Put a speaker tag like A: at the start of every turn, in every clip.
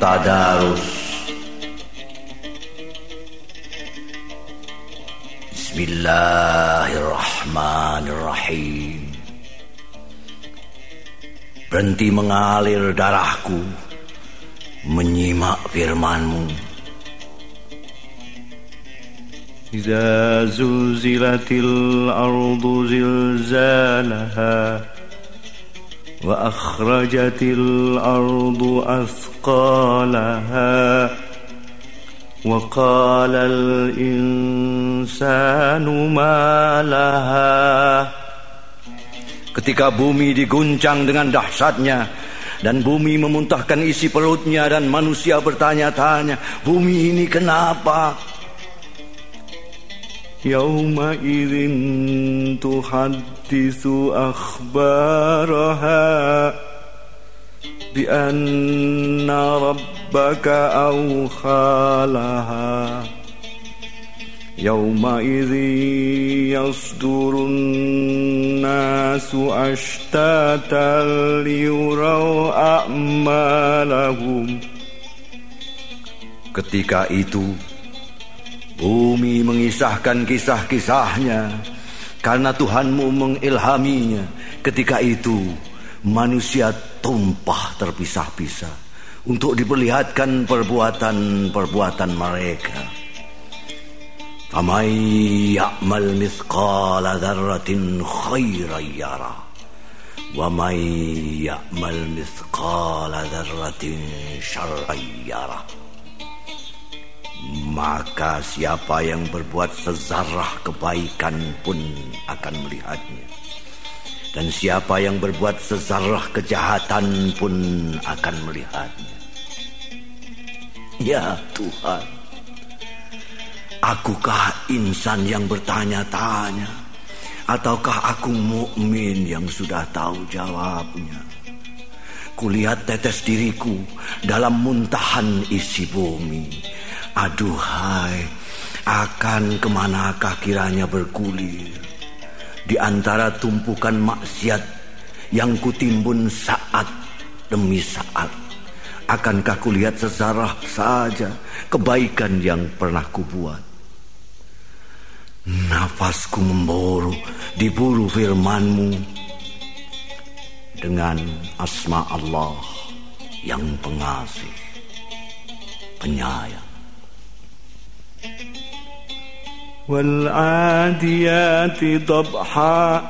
A: Tadarus. Bismillahirrahmanirrahim. Berhenti mengalir darahku, menyimak firman-Mu.
B: Iza zulzilatil ardu zilzalaha wa akhrajatil ardu athqalaha wa qalal insanu ma laha.
A: Ketika bumi diguncang dengan dahsyatnya dan bumi memuntahkan isi perutnya dan manusia bertanya-tanya, bumi ini kenapa?
B: Yauma idzin tuhaddisu akhbaraha bi anna rabbaka awkhalaha. Yauma idzin yasdurun nasu ashtatan liyuraw a'malahum.
A: Ketika itu bumi mengisahkan kisah-kisahnya karena Tuhanmu mengilhaminya. Ketika itu manusia tumpah terpisah-pisah untuk diperlihatkan perbuatan-perbuatan mereka. Faman ya'mal mithqala dzarratin khairan yarah wa man ya'mal mithqala dzarratin syarran yarah. Maka siapa yang berbuat sezarah kebaikan pun akan melihatnya, dan siapa yang berbuat sezarah kejahatan pun akan melihatnya. Ya Tuhan, akukah insan yang bertanya-tanya, ataukah aku mukmin yang sudah tahu jawabnya? Kulihat tetes diriku dalam muntahan isi bumi. Aduhai, akan kemanakah kiranya bergulir di antara tumpukan maksiat yang kutimbun saat demi saat? Akankah kulihat sezarah saja kebaikan yang pernah kubuat? Nafasku memburu, diburu firman-Mu dengan asma Allah yang pengasih, penyayang.
B: Wal-'adiyati dhabha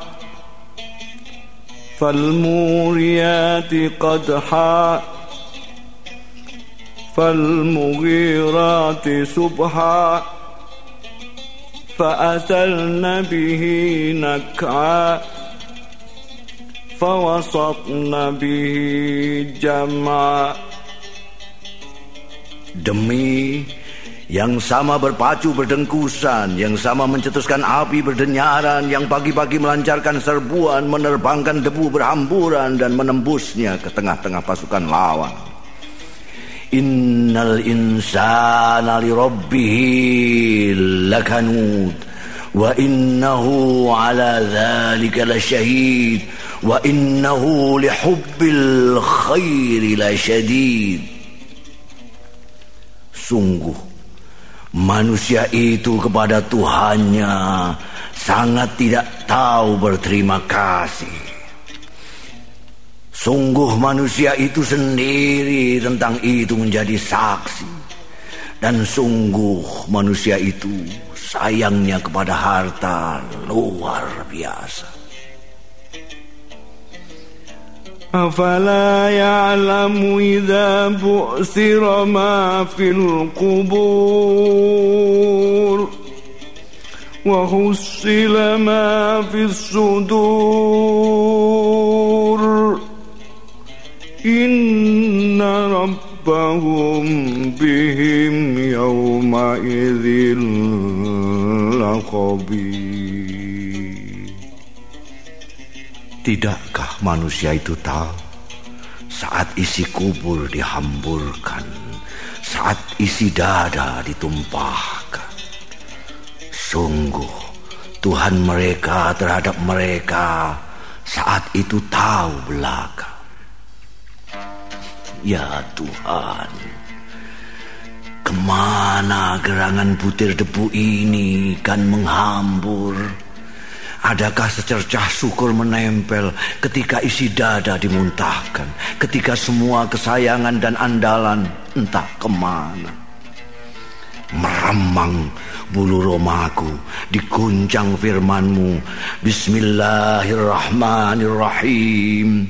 B: fal-muriyati qadha fal-mughirati subha fa'asalna bihi nak'a fawasatna bihi jam'a.
A: Demi yang sama berpacu berdengkusan, yang sama mencetuskan api berdenyaran, yang pagi-pagi melancarkan serbuan, menerbangkan debu berhamburan dan menembusnya ke tengah-tengah pasukan lawan. Innal insana li rabbihi lakanud wa innahu ala dzalika lasyahid wa innahu li hubbil khairi lasyadid. Sungguh manusia itu kepada Tuhannya sangat tidak tahu berterima kasih. Sungguh manusia itu sendiri tentang itu menjadi saksi. Dan sungguh manusia itu sayangnya kepada harta luar biasa.
B: Afala ya'lamu idza bu'sira ma fil qubur wa hussila ma fis sudur inna rabbahum bihim yawma idzin laqabir.
A: Tidakkah manusia itu tahu saat isi kubur dihamburkan, saat isi dada ditumpahkan? Sungguh Tuhan mereka terhadap mereka saat itu tahu belaka. Ya Tuhan, Kemana gerangan butir debu ini kan menghambur? Adakah secercah syukur menempel ketika isi dada dimuntahkan, ketika semua kesayangan dan andalan entah kemana? Meremang bulu romaku, diguncang firman-Mu. Bismillahirrahmanirrahim.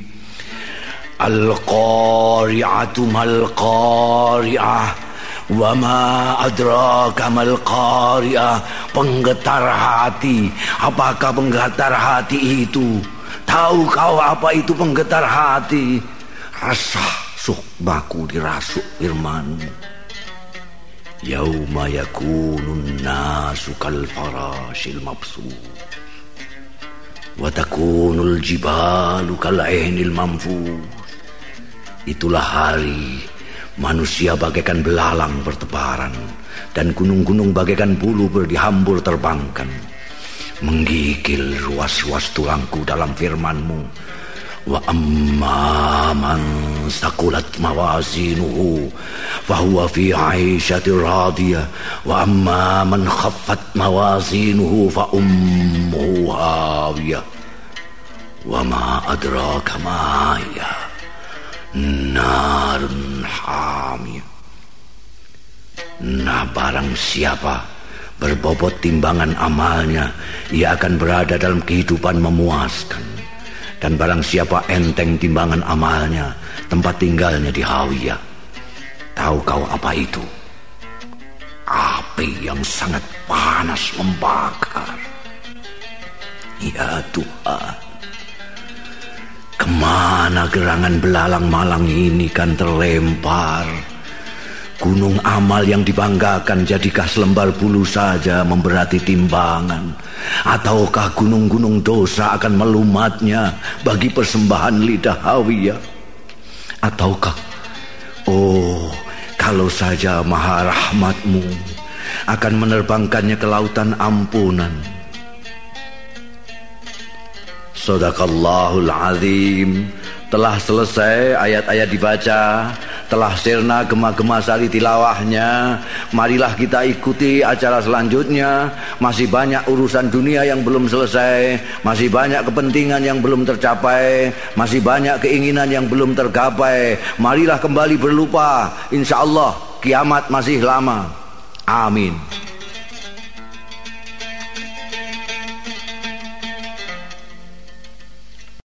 A: Al-qari'atu mal-qari'ah, wa ma adraka mal-qari'ah. Penggetar hati. Apakah penggetar hati itu? Tahu kau apa itu penggetar hati? Resah sukmaku dirasuk firman-Mu. Yauma yakunun nasu kal farashil mabsus, wa takunul jibalu kal ainil manfus. Itulah hari manusia bagaikan belalang bertebaran, dan gunung-gunung bagaikan bulu berdihambur terbangkan. Menggigil ruas-ruas tulangku dalam firman-Mu. Wa amma man saqulat mawazinuhu fahuwa fi 'aishatir radiyah, wa amma man khaffat mawazinuhu fa ummuhu hawiyah, wa ma adraka ma hiya narun hamiyah. Nah, barang siapa berbobot timbangan amalnya, ia akan berada dalam kehidupan memuaskan. Dan barang siapa enteng timbangan amalnya, tempat tinggalnya di hawiyah. Tahu kau apa itu? Api yang sangat panas membakar. Ya Tuhan, kemana gerangan belalang malang ini kan terlempar? Gunung amal yang dibanggakan jadikah selembar bulu saja memberati timbangan? Ataukah gunung-gunung dosa akan melumatnya bagi persembahan lidah hawiyah? Ataukah, oh, kalau saja maha rahmat-Mu akan menerbangkannya ke lautan ampunan. Shadaqallahul azim. Telah selesai ayat-ayat dibaca, telah sirna gema-gema sari tilawahnya. Marilah kita ikuti acara selanjutnya. Masih banyak urusan dunia yang belum selesai, masih banyak kepentingan yang belum tercapai, masih banyak keinginan yang belum tergapai. Marilah kembali berlupa. Insya Allah kiamat masih lama. Amin.